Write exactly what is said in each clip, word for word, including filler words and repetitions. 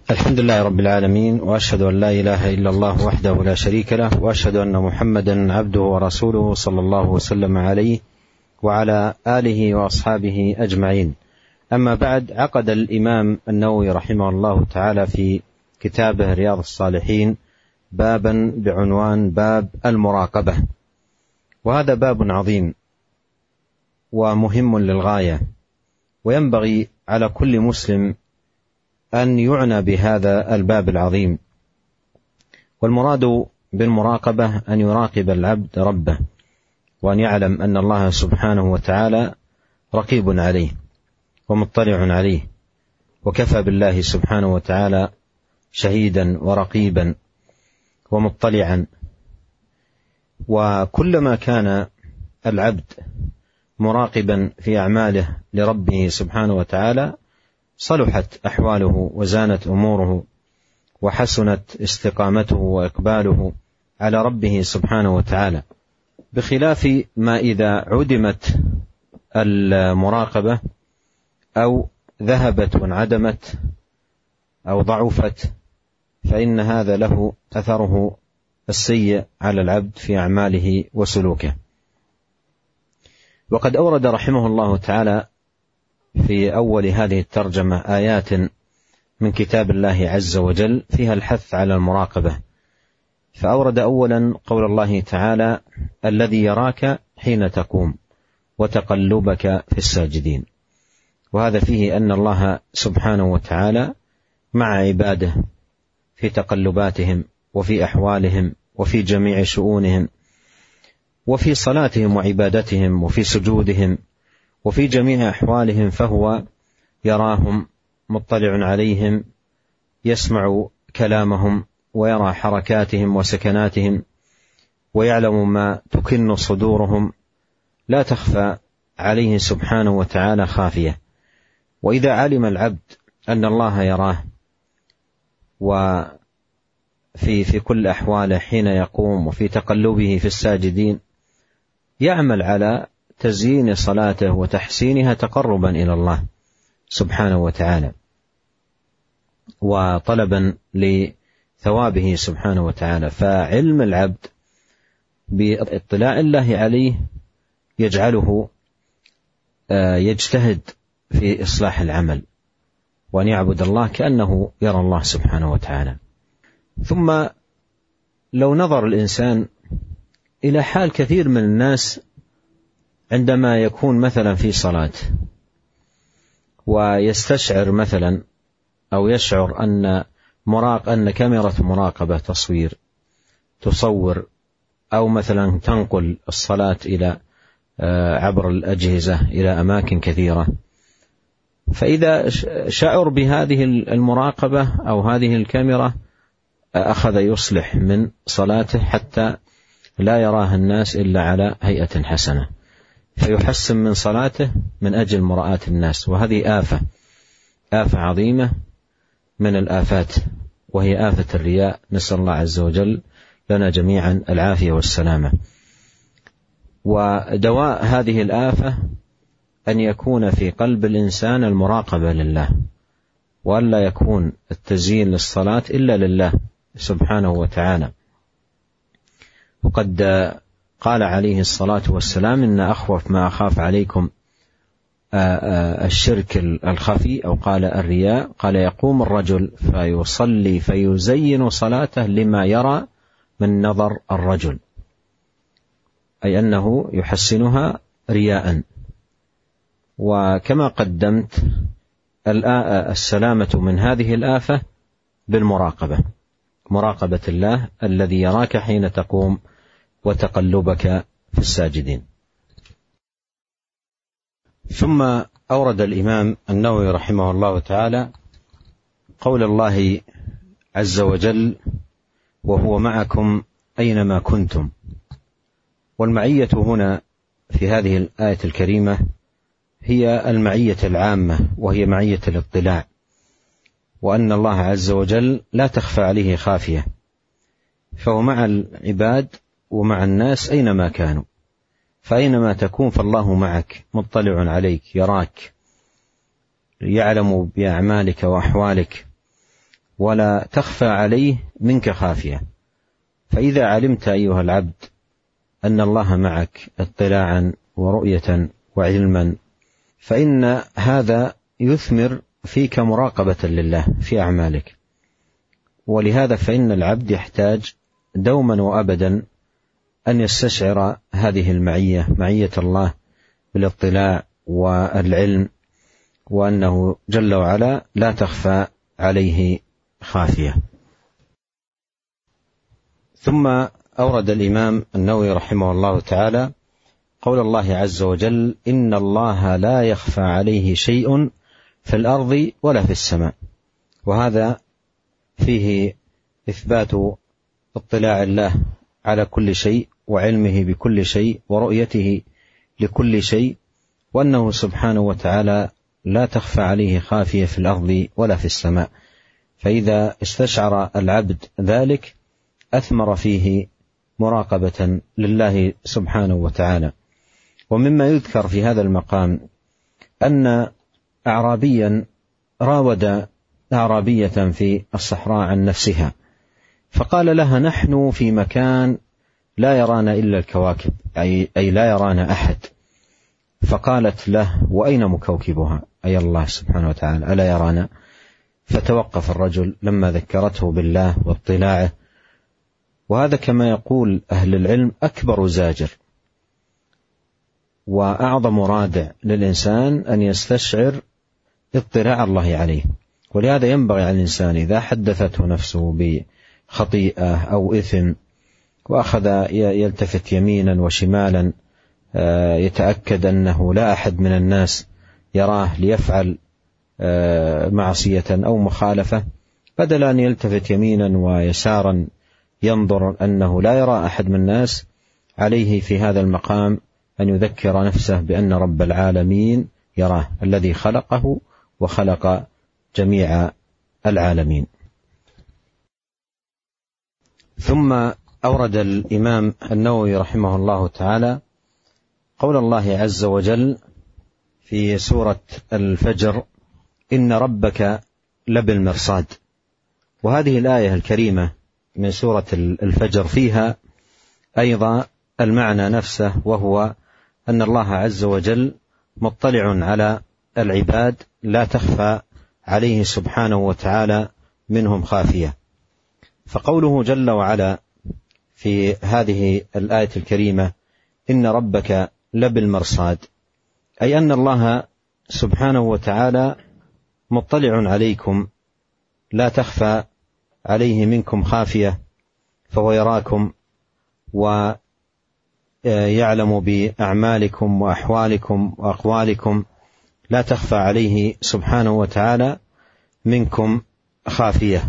الحمد لله رب العالمين، وأشهد أن لا إله إلا الله وحده لا شريك له، وأشهد أن محمدا عبده ورسوله صلى الله وسلم عليه وعلى آله وأصحابه أجمعين. أما بعد، عقد الإمام النووي رحمه الله تعالى في كتابه رياض الصالحين بابا بعنوان باب المراقبة، وهذا باب عظيم ومهم للغاية، وينبغي على كل مسلم أن يعنى بهذا الباب العظيم. والمراد بالمراقبة أن يراقب العبد ربه، وأن يعلم أن الله سبحانه وتعالى رقيب عليه ومطلع عليه، وكفى بالله سبحانه وتعالى شهيدا ورقيبا ومطلعا. وكلما كان العبد مراقبا في أعماله لربه سبحانه وتعالى صلحت أحواله وزانت أموره وحسنت استقامته وإقباله على ربه سبحانه وتعالى، بخلاف ما إذا عدمت المراقبة أو ذهبت وانعدمت أو ضعفت، فإن هذا له أثره السيء على العبد في أعماله وسلوكه. وقد أورد رحمه الله تعالى في أول هذه الترجمة آيات من كتاب الله عز وجل فيها الحث على المراقبة، فأورد أولا قول الله تعالى: الذي يراك حين تقوم وتقلبك في الساجدين. وهذا فيه أن الله سبحانه وتعالى مع عباده في تقلباتهم وفي أحوالهم وفي جميع شؤونهم وفي صلاتهم وعبادتهم وفي سجودهم وفي جميع أحوالهم، فهو يراهم مطلع عليهم، يسمع كلامهم ويرى حركاتهم وسكناتهم، ويعلم ما تكن صدورهم، لا تخفى عليه سبحانه وتعالى خافية. وإذا علم العبد أن الله يراه وفي في كل أحواله حين يقوم وفي تقلبه في الساجدين، يعمل على تزيين صلاته وتحسينها تقربا إلى الله سبحانه وتعالى وطلبا لثوابه سبحانه وتعالى. فعلم العبد باطلاع الله عليه يجعله يجتهد في إصلاح العمل، وأن يعبد الله كأنه يرى الله سبحانه وتعالى. ثم لو نظر الإنسان إلى حال كثير من الناس عندما يكون مثلا في صلاة ويستشعر مثلا أو يشعر أن مراق أن كاميرا مراقبة تصوير تصور أو مثلا تنقل الصلاة إلى عبر الأجهزة إلى أماكن كثيرة، فإذا شعر بهذه المراقبة أو هذه الكاميرا أخذ يصلح من صلاته حتى لا يراها الناس إلا على هيئة حسنة، فيحسن من صلاته من أجل مراءة الناس. وهذه آفة آفة عظيمة من الآفات، وهي آفة الرياء، نسأل الله عز وجل لنا جميعا العافية والسلامة. ودواء هذه الآفة أن يكون في قلب الإنسان المراقبة لله، وأن لا يكون التزيين للصلاة إلا لله سبحانه وتعالى. وقد قال عليه الصلاة والسلام: إن أخوف ما أخاف عليكم الشرك الخفي، أو قال الرياء. قال: يقوم الرجل فيصلي فيزين صلاته لما يرى من نظر الرجل، أي أنه يحسنها رياء. وكما قدمت السلامة من هذه الآفة بالمراقبة، مراقبة الله الذي يراك حين تقوم وتقلبك في الساجدين. ثم أورد الإمام النووي رحمه الله تعالى قول الله عز وجل: وهو معكم أينما كنتم. والمعية هنا في هذه الآية الكريمة هي المعية العامة، وهي معية الاطلاع، وأن الله عز وجل لا تخفى عليه خافية، فهو مع العباد ومع الناس أينما كانوا، فأينما تكون فالله معك مطلع عليك، يراك، يعلم بأعمالك وأحوالك ولا تخفى عليه منك خافية. فإذا علمت أيها العبد أن الله معك اطلاعا ورؤية وعلما، فإن هذا يثمر فيك مراقبة لله في أعمالك. ولهذا فإن العبد يحتاج دوما وأبدا أن يستشعر هذه المعية، معية الله بالاطلاع والعلم، وأنه جل وعلا لا تخفى عليه خافية. ثم أورد الإمام النووي رحمه الله تعالى قول الله عز وجل: إن الله لا يخفى عليه شيء في الأرض ولا في السماء. وهذا فيه إثبات اطلاع الله على كل شيء وعلمه بكل شيء ورؤيته لكل شيء، وأنه سبحانه وتعالى لا تخفى عليه خافية في الأرض ولا في السماء. فإذا استشعر العبد ذلك أثمر فيه مراقبة لله سبحانه وتعالى. ومما يذكر في هذا المقام أن أعرابيا راود أعرابية في الصحراء عن نفسها، فقال لها: نحن في مكان لا يرانا إلا الكواكب، أي, أي لا يرانا أحد. فقالت له: وأين مكوكبها؟ أي الله سبحانه وتعالى ألا يرانا؟ فتوقف الرجل لما ذكرته بالله واطلاعه. وهذا كما يقول أهل العلم أكبر زاجر وأعظم رادع للإنسان أن يستشعر اطلاع الله عليه. ولهذا ينبغي على الإنسان إذا حدثته نفسه بخطيئة أو إثم وأخذ يلتفت يمينا وشمالا يتأكد أنه لا أحد من الناس يراه ليفعل معصية أو مخالفة، بدل أن يلتفت يمينا ويسارا ينظر أنه لا يرى أحد من الناس، عليه في هذا المقام أن يذكر نفسه بأن رب العالمين يراه، الذي خلقه وخلق جميع العالمين. ثم أورد الإمام النووي رحمه الله تعالى قول الله عز وجل في سورة الفجر: إن ربك لبالمرصاد. وهذه الآية الكريمة من سورة الفجر فيها أيضا المعنى نفسه، وهو أن الله عز وجل مطلع على العباد لا تخفى عليه سبحانه وتعالى منهم خافية. فقوله جل وعلا في هذه الآية الكريمة: إن ربك لبالمرصاد، أي أن الله سبحانه وتعالى مطلع عليكم لا تخفى عليه منكم خافية، فهو يراكم ويعلم بأعمالكم وأحوالكم وأقوالكم، لا تخفى عليه سبحانه وتعالى منكم خافية.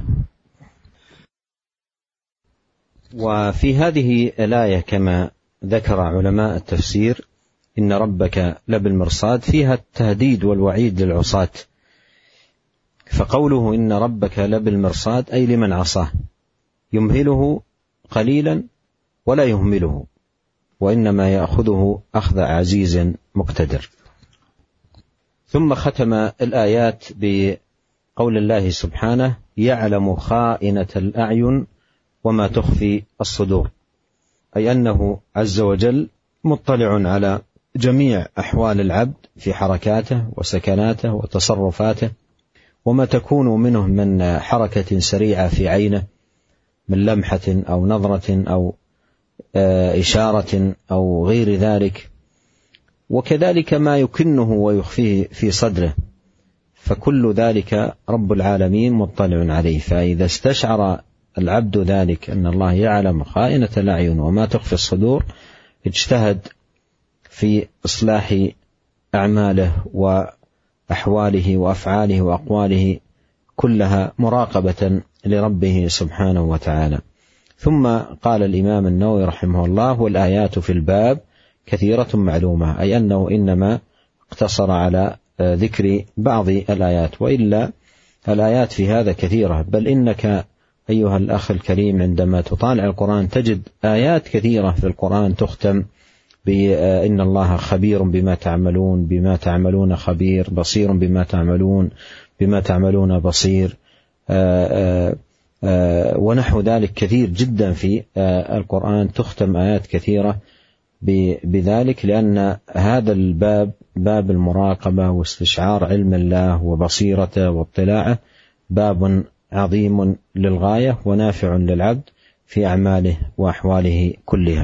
وفي هذه الآية كما ذكر علماء التفسير إن ربك لبالمرصاد فيها التهديد والوعيد للعصاة. فقوله إن ربك لبالمرصاد أي لمن عصاه، يمهله قليلا ولا يهمله، وإنما يأخذه أخذ عزيز مقتدر. ثم ختم الآيات بقول الله سبحانه: يعلم خائنة الأعين وما تخفي الصدور، أي أنه عز وجل مطلع على جميع أحوال العبد في حركاته وسكناته وتصرفاته، وما تكون منه من حركة سريعة في عينه من لمحة أو نظرة أو إشارة أو غير ذلك، وكذلك ما يكنه ويخفيه في صدره، فكل ذلك رب العالمين مطلع عليه. فإذا استشعر العبد ذلك أن الله يعلم خائنة الأعين وما تخفي الصدور، اجتهد في إصلاح أعماله وأحواله وأفعاله وأقواله كلها مراقبة لربه سبحانه وتعالى. ثم قال الإمام النووي رحمه الله: والآيات في الباب كثيرة معلومة، أي أنه إنما اقتصر على ذكر بعض الآيات، وإلا الآيات في هذا كثيرة، بل إنك أيها الأخ الكريم عندما تطالع القرآن تجد آيات كثيرة في القرآن تختم بإن الله خبير بما تعملون، بما تعملون خبير، بصير بما تعملون، بما تعملون بصير. ونحو ذلك كثير جدا في القرآن، تختم آيات كثيرة بذلك، لأن هذا الباب باب المراقبة واستشعار علم الله وبصيرته واطلاعه باب عظيم للغاية ونافع للعبد في أعماله وأحواله كلها.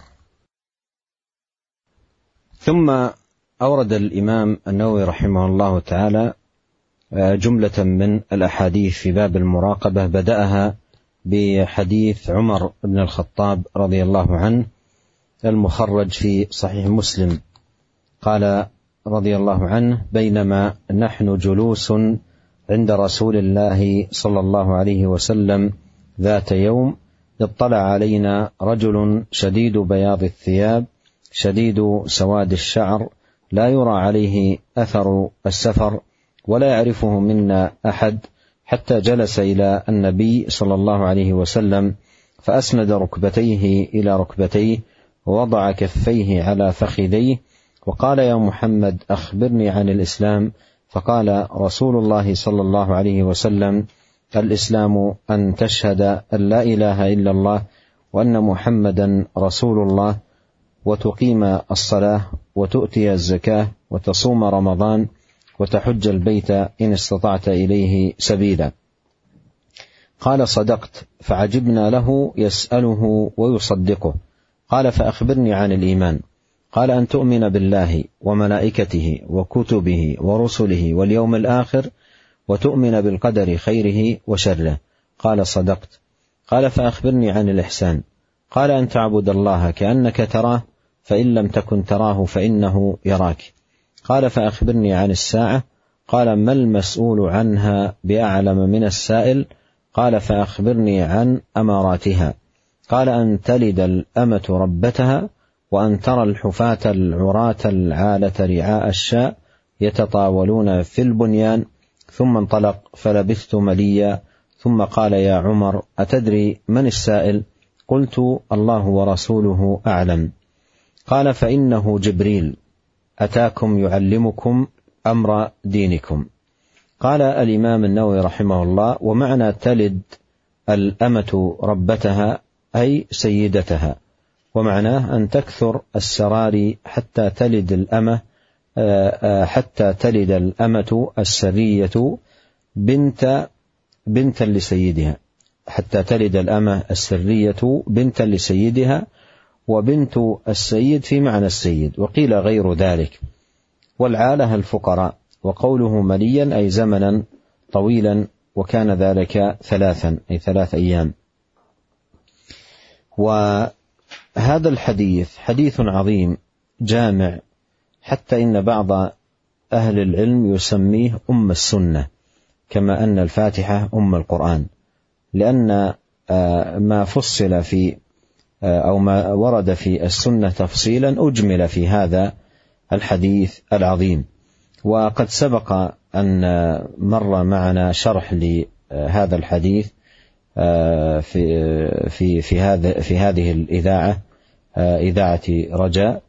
ثم أورد الإمام النووي رحمه الله تعالى جملة من الأحاديث في باب المراقبة، بدأها بحديث عمر بن الخطاب رضي الله عنه المخرج في صحيح مسلم، قال رضي الله عنه: بينما نحن جلوس عند رسول الله صلى الله عليه وسلم ذات يوم، اطلع علينا رجل شديد بياض الثياب شديد سواد الشعر، لا يرى عليه أثر السفر ولا يعرفه منا أحد، حتى جلس إلى النبي صلى الله عليه وسلم فأسند ركبتيه إلى ركبتيه ووضع كفيه على فخذيه وقال: يا محمد أخبرني عن الإسلام. فقال رسول الله صلى الله عليه وسلم: الإسلام أن تشهد أن لا إله إلا الله وأن محمدا رسول الله، وتقيم الصلاة وتؤتي الزكاة وتصوم رمضان وتحج البيت إن استطعت إليه سبيلا. قال: صدقت. فعجبنا له يسأله ويصدقه. قال: فأخبرني عن الإيمان. قال: أن تؤمن بالله وملائكته وكتبه ورسله واليوم الآخر وتؤمن بالقدر خيره وشره. قال: صدقت. قال: فأخبرني عن الإحسان. قال: أن تعبد الله كأنك تراه فإن لم تكن تراه فإنه يراك. قال: فأخبرني عن الساعة. قال: ما المسؤول عنها بأعلم من السائل. قال: فأخبرني عن أماراتها. قال: أن تلد الأمة ربتها، وأن ترى الحفاة العراة العالة رعاء الشاء يتطاولون في البنيان. ثم انطلق فلبثت مليا، ثم قال: يا عمر أتدري من السائل؟ قلت: الله ورسوله أعلم. قال: فإنه جبريل أتاكم يعلمكم أمر دينكم. قال الإمام النووي رحمه الله: ومعنى تلد الأمة ربتها أي سيدتها، ومعناه أن تكثر السرار حتى تلد الأمة حتى تلد الأمة السرية بنت بنتا لسيدها، حتى تلد الأمة السرية بنتا لسيدها، وبنت السيد في معنى السيد، وقيل غير ذلك. والعالة الفقراء. وقوله مليا أي زمنا طويلا، وكان ذلك ثلاثا أي ثلاث أيام. وهذا الحديث حديث عظيم جامع، حتى إن بعض أهل العلم يسميه أم السنة، كما أن الفاتحة أم القرآن، لأن ما فصل في أو ما ورد في السنة تفصيلا أجمل في هذا الحديث العظيم. وقد سبق أن مر معنا شرح لهذا الحديث في في في هذا في هذه الإذاعة، إذاعة رجاء،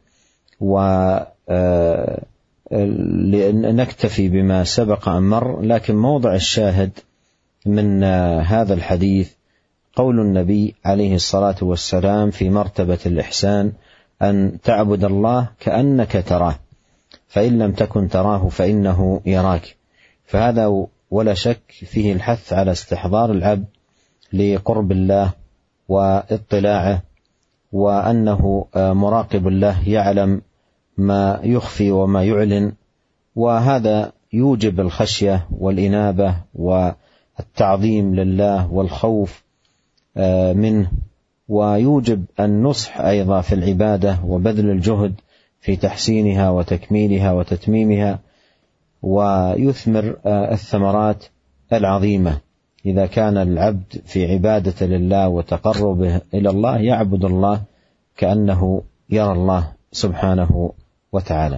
ولنكتفي بما سبق أن مر. لكن موضع الشاهد من هذا الحديث قول النبي عليه الصلاة والسلام في مرتبة الإحسان: أن تعبد الله كأنك تراه فإن لم تكن تراه فإنه يراك. فهذا ولا شك فيه الحث على استحضار العبد لقرب الله واطلاعه، وأنه مراقب الله يعلم ما يخفي وما يعلن، وهذا يوجب الخشية والإنابة والتعظيم لله والخوف منه، ويوجب النصح أيضا في العبادة وبذل الجهد في تحسينها وتكميلها وتتميمها، ويثمر الثمرات العظيمة إذا كان العبد في عبادة لله وتقربه إلى الله يعبد الله كأنه يرى الله سبحانه وتعالى.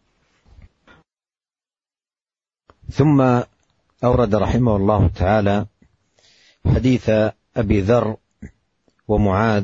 ثم أورد رحمه الله تعالى حديث أبي ذر ومعاذ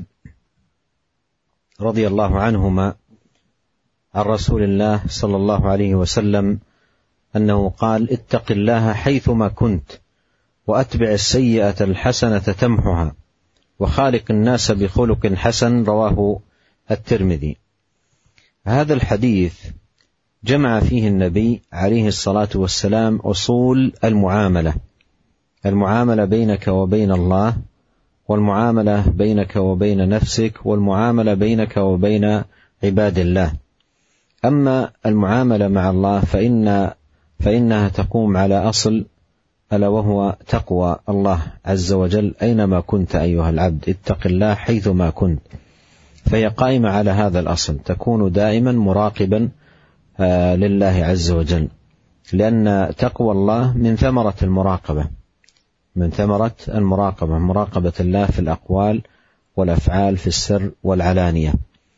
رضي الله عنهما عن رسول الله صلى الله عليه وسلم أنه قال: اتق الله حيثما كنت وأتبع السيئة الحسنة تمحها وخالق الناس بخلق حسن، رواه الترمذي. هذا الحديث جمع فيه النبي عليه الصلاة والسلام أصول المعاملة، المعاملة بينك وبين الله، والمعاملة بينك وبين نفسك، والمعاملة بينك وبين عباد الله. أما المعاملة مع الله فإن فإنها تقوم على أصل، ألا وهو تقوى الله عز وجل أينما كنت أيها العبد، اتق الله حيثما كنت. فهي قائمة على هذا الأصل، تكون دائما مراقبا لله عز وجل، لأن تقوى الله من ثمرة المراقبة، من ثمرة المراقبة، مراقبة الله في الأقوال والأفعال في السر والعلانية.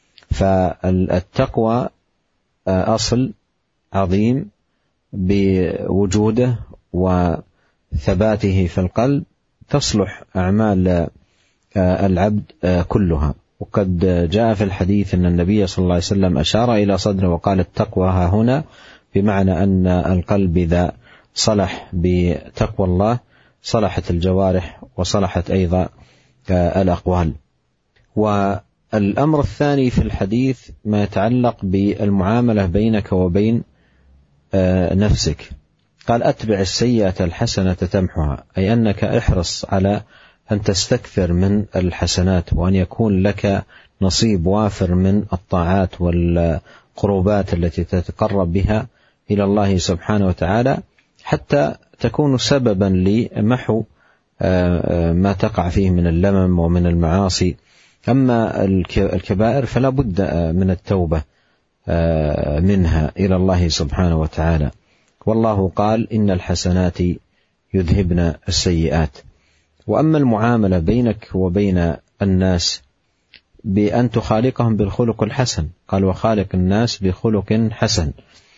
فالتقوى أصل عظيم بوجوده وثباته في القلب تصلح أعمال العبد كلها. وقد جاء في الحديث أن النبي صلى الله عليه وسلم أشار إلى صدره وقال التقوى ها هنا، بمعنى أن القلب إذا صلح بتقوى الله صلحت الجوارح وصلحت أيضا الأقوال. والأمر الثاني في الحديث ما يتعلق بالمعاملة بينك وبين نفسك. قال أتبع السيئة الحسنة تمحها، أي أنك احرص على أن تستكثر من الحسنات، وأن يكون لك نصيب وافر من الطاعات والقربات التي تتقرب بها إلى الله سبحانه وتعالى، حتى تكون سببا لمحو ما تقع فيه من اللمم ومن المعاصي. أما الكبائر فلا بد من التوبة منها إلى الله سبحانه وتعالى. والله قال إن الحسنات يذهبن السيئات. وأما المعاملة بينك وبين الناس بأن تخالقهم بالخلق الحسن، قال وخالق الناس بخلق حسن،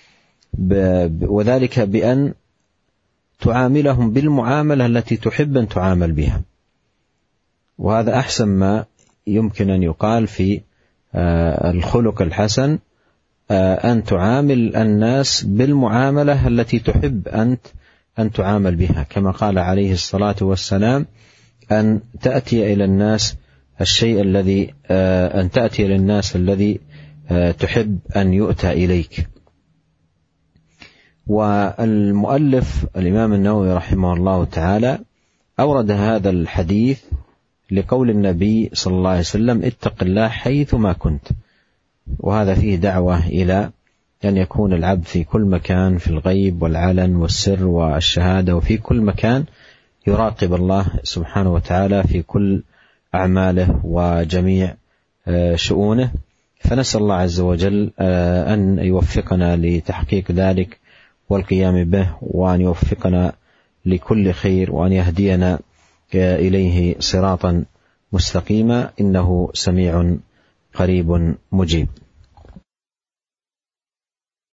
وذلك بأن تعاملهم بالمعاملة التي تحب أن تعامل بها. وهذا أحسن ما يمكن أن يقال في الخلق الحسن، أن تعامل الناس بالمعاملة التي تحب أنت أن تعامل بها، كما قال عليه الصلاة والسلام أن تأتي إلى الناس الشيء الذي أن تأتي للناس الذي تحب أن يؤتى إليك. والمؤلف الإمام النووي رحمه الله تعالى أورد هذا الحديث لقول النبي صلى الله عليه وسلم اتق الله حيثما كنت، وهذا فيه دعوة إلى أن يكون العبد في كل مكان، في الغيب والعلن والسر والشهادة، وفي كل مكان يراقب الله سبحانه وتعالى في كل أعماله وجميع شؤونه. فنسأل الله عز وجل أن يوفقنا لتحقيق ذلك والقيام به، وأن يوفقنا لكل خير، وأن يهدينا إليه صراطا مستقيما، إنه سميع قريب مجيب.